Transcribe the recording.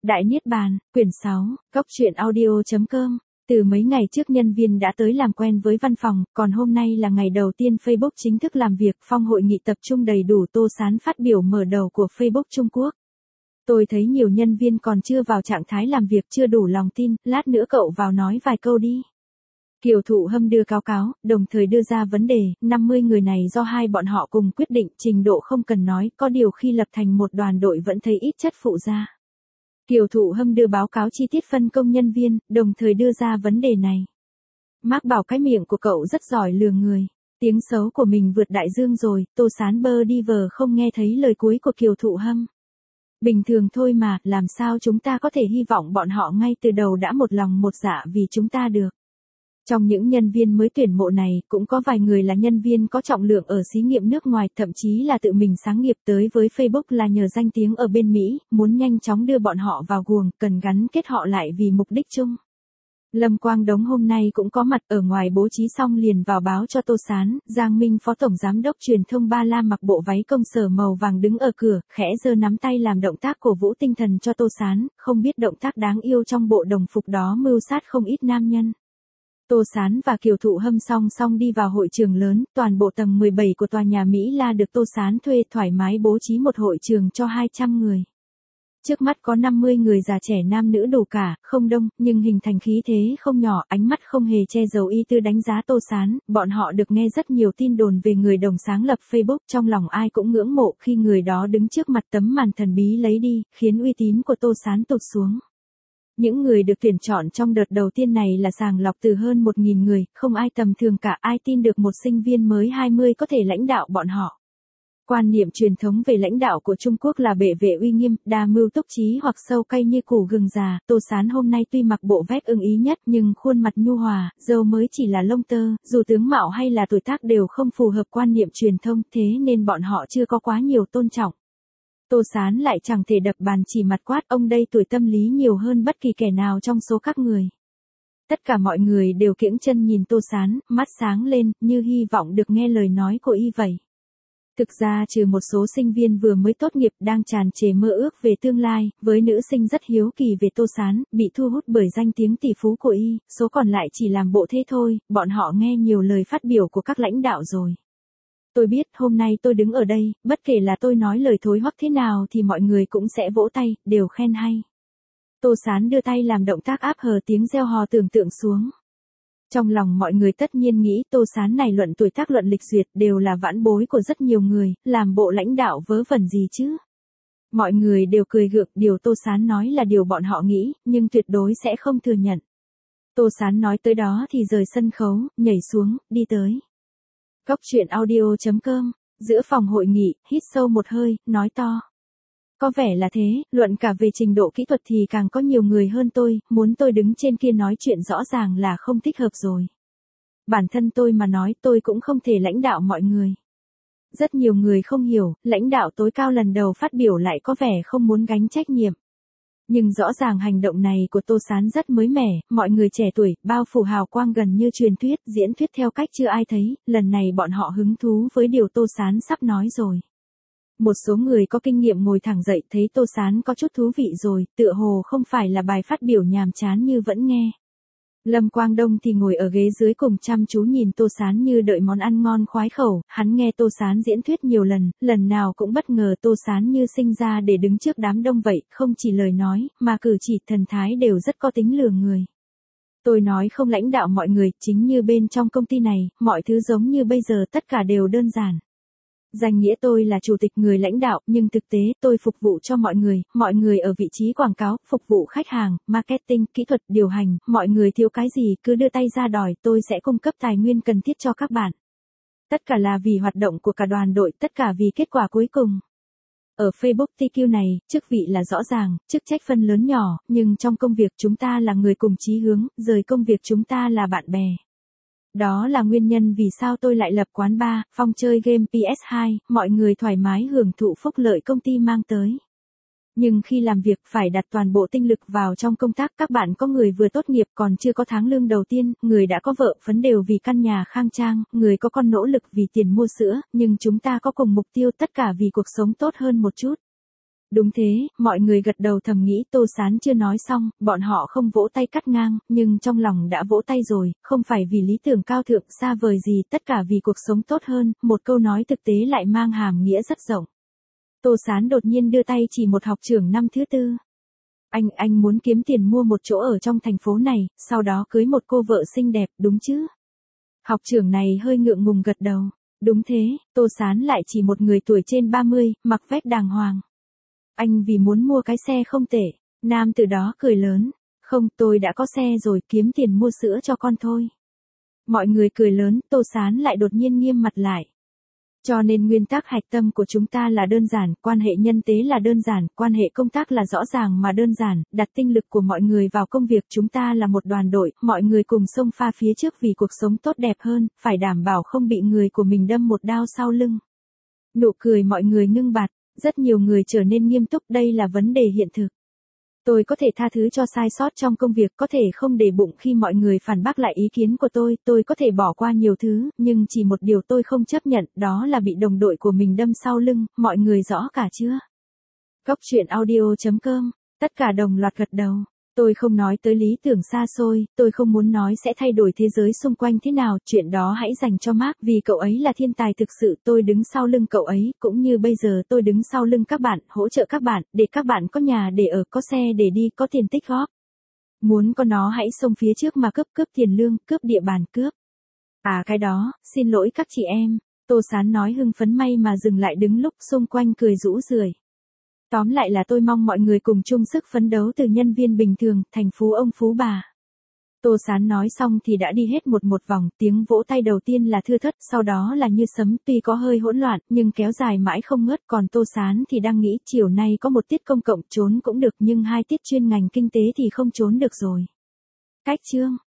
Đại Niết Bàn, quyển 6, Cốc truyện audio.com. Từ mấy ngày trước nhân viên đã tới làm quen với văn phòng, còn hôm nay là ngày đầu tiên Facebook chính thức làm việc, phong hội nghị tập trung đầy đủ. Tô Sán phát biểu mở đầu của Facebook Trung Quốc. Tôi thấy nhiều nhân viên còn chưa vào trạng thái làm việc, chưa đủ lòng tin, lát nữa cậu vào nói vài câu đi. Kiều Thụ Hâm đưa cáo, đồng thời đưa ra vấn đề, 50 người này do hai bọn họ cùng quyết định, trình độ không cần nói, có điều khi lập thành một đoàn đội vẫn thấy ít chất phụ ra. Kiều Thụ Hâm đưa báo cáo chi tiết phân công nhân viên, đồng thời đưa ra vấn đề này. Mark bảo cái miệng của cậu rất giỏi lừa người. Tiếng xấu của mình vượt đại dương rồi. Tô Sán bơ đi vờ không nghe thấy lời cuối của Kiều Thụ Hâm. Bình thường thôi mà, làm sao chúng ta có thể hy vọng bọn họ ngay từ đầu đã một lòng một dạ vì chúng ta được. Trong những nhân viên mới tuyển mộ này, cũng có vài người là nhân viên có trọng lượng ở xí nghiệp nước ngoài, thậm chí là tự mình sáng nghiệp tới với Facebook là nhờ danh tiếng ở bên Mỹ, muốn nhanh chóng đưa bọn họ vào guồng, cần gắn kết họ lại vì mục đích chung. Lâm Quang Đống hôm nay cũng có mặt, ở ngoài bố trí xong liền vào báo cho Tô Sán. Giang Minh Phó Tổng Giám đốc Truyền thông Ba La mặc bộ váy công sở màu vàng đứng ở cửa, khẽ giơ nắm tay làm động tác cổ vũ tinh thần cho Tô Sán, không biết động tác đáng yêu trong bộ đồng phục đó mưu sát không ít nam nhân. Tô Sán và Kiều Thụ Hâm song song đi vào hội trường lớn, toàn bộ tầng 17 của tòa nhà Mỹ La được Tô Sán thuê thoải mái bố trí một hội trường cho 200 người. Trước mắt có 50 người già trẻ nam nữ đủ cả, không đông, nhưng hình thành khí thế không nhỏ, ánh mắt không hề che giấu ý tư đánh giá Tô Sán. Bọn họ được nghe rất nhiều tin đồn về người đồng sáng lập Facebook, trong lòng ai cũng ngưỡng mộ khi người đó đứng trước mặt tấm màn thần bí lấy đi, khiến uy tín của Tô Sán tụt xuống. Những người được tuyển chọn trong đợt đầu tiên này là sàng lọc từ hơn 1.000 người, không ai tầm thường cả, ai tin được một sinh viên mới 20 có thể lãnh đạo bọn họ. Quan niệm truyền thống về lãnh đạo của Trung Quốc là bệ vệ uy nghiêm, đa mưu túc trí hoặc sâu cay như củ gừng già. Tô Sán hôm nay tuy mặc bộ vest ưng ý nhất nhưng khuôn mặt nhu hòa, râu mới chỉ là lông tơ, dù tướng mạo hay là tuổi tác đều không phù hợp quan niệm truyền thông, thế nên bọn họ chưa có quá nhiều tôn trọng. Tô Sán lại chẳng thể đập bàn chỉ mặt quát, ông đây tuổi tâm lý nhiều hơn bất kỳ kẻ nào trong số các người. Tất cả mọi người đều kiễng chân nhìn Tô Sán, mắt sáng lên, như hy vọng được nghe lời nói của y vậy. Thực ra trừ một số sinh viên vừa mới tốt nghiệp đang tràn trề mơ ước về tương lai, với nữ sinh rất hiếu kỳ về Tô Sán, bị thu hút bởi danh tiếng tỷ phú của y, số còn lại chỉ làm bộ thế thôi, bọn họ nghe nhiều lời phát biểu của các lãnh đạo rồi. Tôi biết hôm nay tôi đứng ở đây, bất kể là tôi nói lời thối hoắc thế nào thì mọi người cũng sẽ vỗ tay, đều khen hay. Tô Sán đưa tay làm động tác áp hờ tiếng reo hò tưởng tượng xuống. Trong lòng mọi người tất nhiên nghĩ Tô Sán này luận tuổi tác luận lịch duyệt đều là vãn bối của rất nhiều người, làm bộ lãnh đạo vớ vẩn gì chứ. Mọi người đều cười gượng, điều Tô Sán nói là điều bọn họ nghĩ, nhưng tuyệt đối sẽ không thừa nhận. Tô Sán nói tới đó thì rời sân khấu, nhảy xuống, đi tới. Cốc truyện audio.com, giữa phòng hội nghị, hít sâu một hơi, nói to. Có vẻ là thế, luận cả về trình độ kỹ thuật thì càng có nhiều người hơn tôi, muốn tôi đứng trên kia nói chuyện rõ ràng là không thích hợp rồi. Bản thân tôi mà nói tôi cũng không thể lãnh đạo mọi người. Rất nhiều người không hiểu, lãnh đạo tối cao lần đầu phát biểu lại có vẻ không muốn gánh trách nhiệm. Nhưng rõ ràng hành động này của Tô Sán rất mới mẻ, mọi người trẻ tuổi, bao phủ hào quang gần như truyền thuyết, diễn thuyết theo cách chưa ai thấy, lần này bọn họ hứng thú với điều Tô Sán sắp nói rồi. Một số người có kinh nghiệm ngồi thẳng dậy thấy Tô Sán có chút thú vị rồi, tựa hồ không phải là bài phát biểu nhàm chán như vẫn nghe. Lâm Quang Đông thì ngồi ở ghế dưới cùng chăm chú nhìn Tô Sán như đợi món ăn ngon khoái khẩu, hắn nghe Tô Sán diễn thuyết nhiều lần, lần nào cũng bất ngờ Tô Sán như sinh ra để đứng trước đám đông vậy, không chỉ lời nói, mà cử chỉ thần thái đều rất có tính lừa người. Tôi nói không lãnh đạo mọi người, chính như bên trong công ty này, mọi thứ giống như bây giờ tất cả đều đơn giản. Danh nghĩa tôi là chủ tịch người lãnh đạo, nhưng thực tế tôi phục vụ cho mọi người ở vị trí quảng cáo, phục vụ khách hàng, marketing, kỹ thuật, điều hành, mọi người thiếu cái gì cứ đưa tay ra đòi, tôi sẽ cung cấp tài nguyên cần thiết cho các bạn. Tất cả là vì hoạt động của cả đoàn đội, tất cả vì kết quả cuối cùng. Ở Facebook TQ này, chức vị là rõ ràng, chức trách phân lớn nhỏ, nhưng trong công việc chúng ta là người cùng chí hướng, rời công việc chúng ta là bạn bè. Đó là nguyên nhân vì sao tôi lại lập quán bar, phòng chơi game PS2, mọi người thoải mái hưởng thụ phúc lợi công ty mang tới. Nhưng khi làm việc phải đặt toàn bộ tinh lực vào trong công tác, các bạn có người vừa tốt nghiệp còn chưa có tháng lương đầu tiên, người đã có vợ phấn đều vì căn nhà khang trang, người có con nỗ lực vì tiền mua sữa, nhưng chúng ta có cùng mục tiêu tất cả vì cuộc sống tốt hơn một chút. Đúng thế, mọi người gật đầu thầm nghĩ Tô Sán chưa nói xong, bọn họ không vỗ tay cắt ngang, nhưng trong lòng đã vỗ tay rồi, không phải vì lý tưởng cao thượng xa vời gì, tất cả vì cuộc sống tốt hơn, một câu nói thực tế lại mang hàm nghĩa rất rộng. Tô Sán đột nhiên đưa tay chỉ một học trưởng năm thứ tư. Anh muốn kiếm tiền mua một chỗ ở trong thành phố này, sau đó cưới một cô vợ xinh đẹp, đúng chứ? Học trưởng này hơi ngượng ngùng gật đầu. Đúng thế, Tô Sán lại chỉ một người tuổi trên 30, mặc vest đàng hoàng. Anh vì muốn mua cái xe không tệ. Nam từ đó cười lớn. Không, tôi đã có xe rồi, kiếm tiền mua sữa cho con thôi. Mọi người cười lớn, Tô Sán lại đột nhiên nghiêm mặt lại. Cho nên nguyên tắc hạch tâm của chúng ta là đơn giản, quan hệ nhân tế là đơn giản, quan hệ công tác là rõ ràng mà đơn giản, đặt tinh lực của mọi người vào công việc, chúng ta là một đoàn đội, mọi người cùng xông pha phía trước vì cuộc sống tốt đẹp hơn, phải đảm bảo không bị người của mình đâm một đao sau lưng. Nụ cười mọi người ngưng bặt, rất nhiều người trở nên nghiêm túc, đây là vấn đề hiện thực. Tôi có thể tha thứ cho sai sót trong công việc, có thể không để bụng khi mọi người phản bác lại ý kiến của tôi có thể bỏ qua nhiều thứ, nhưng chỉ một điều tôi không chấp nhận, đó là bị đồng đội của mình đâm sau lưng, mọi người rõ cả chưa? Góc truyện audio.com, tất cả đồng loạt gật đầu. Tôi không nói tới lý tưởng xa xôi, tôi không muốn nói sẽ thay đổi thế giới xung quanh thế nào, chuyện đó hãy dành cho Mark vì cậu ấy là thiên tài thực sự, tôi đứng sau lưng cậu ấy, cũng như bây giờ tôi đứng sau lưng các bạn, hỗ trợ các bạn, để các bạn có nhà để ở, có xe để đi, có tiền tích góp. Muốn có nó hãy xông phía trước mà cướp tiền lương, cướp địa bàn, cướp. À cái đó, xin lỗi các chị em, Tô Sán nói hưng phấn may mà dừng lại đứng lúc xung quanh cười rũ rượi. Tóm lại là tôi mong mọi người cùng chung sức phấn đấu từ nhân viên bình thường, thành phú ông phú bà. Tô Sán nói xong thì đã đi hết một vòng, tiếng vỗ tay đầu tiên là thưa thớt, sau đó là như sấm, tuy có hơi hỗn loạn, nhưng kéo dài mãi không ngớt, còn Tô Sán thì đang nghĩ chiều nay có một tiết công cộng trốn cũng được nhưng hai tiết chuyên ngành kinh tế thì không trốn được rồi. Cách chương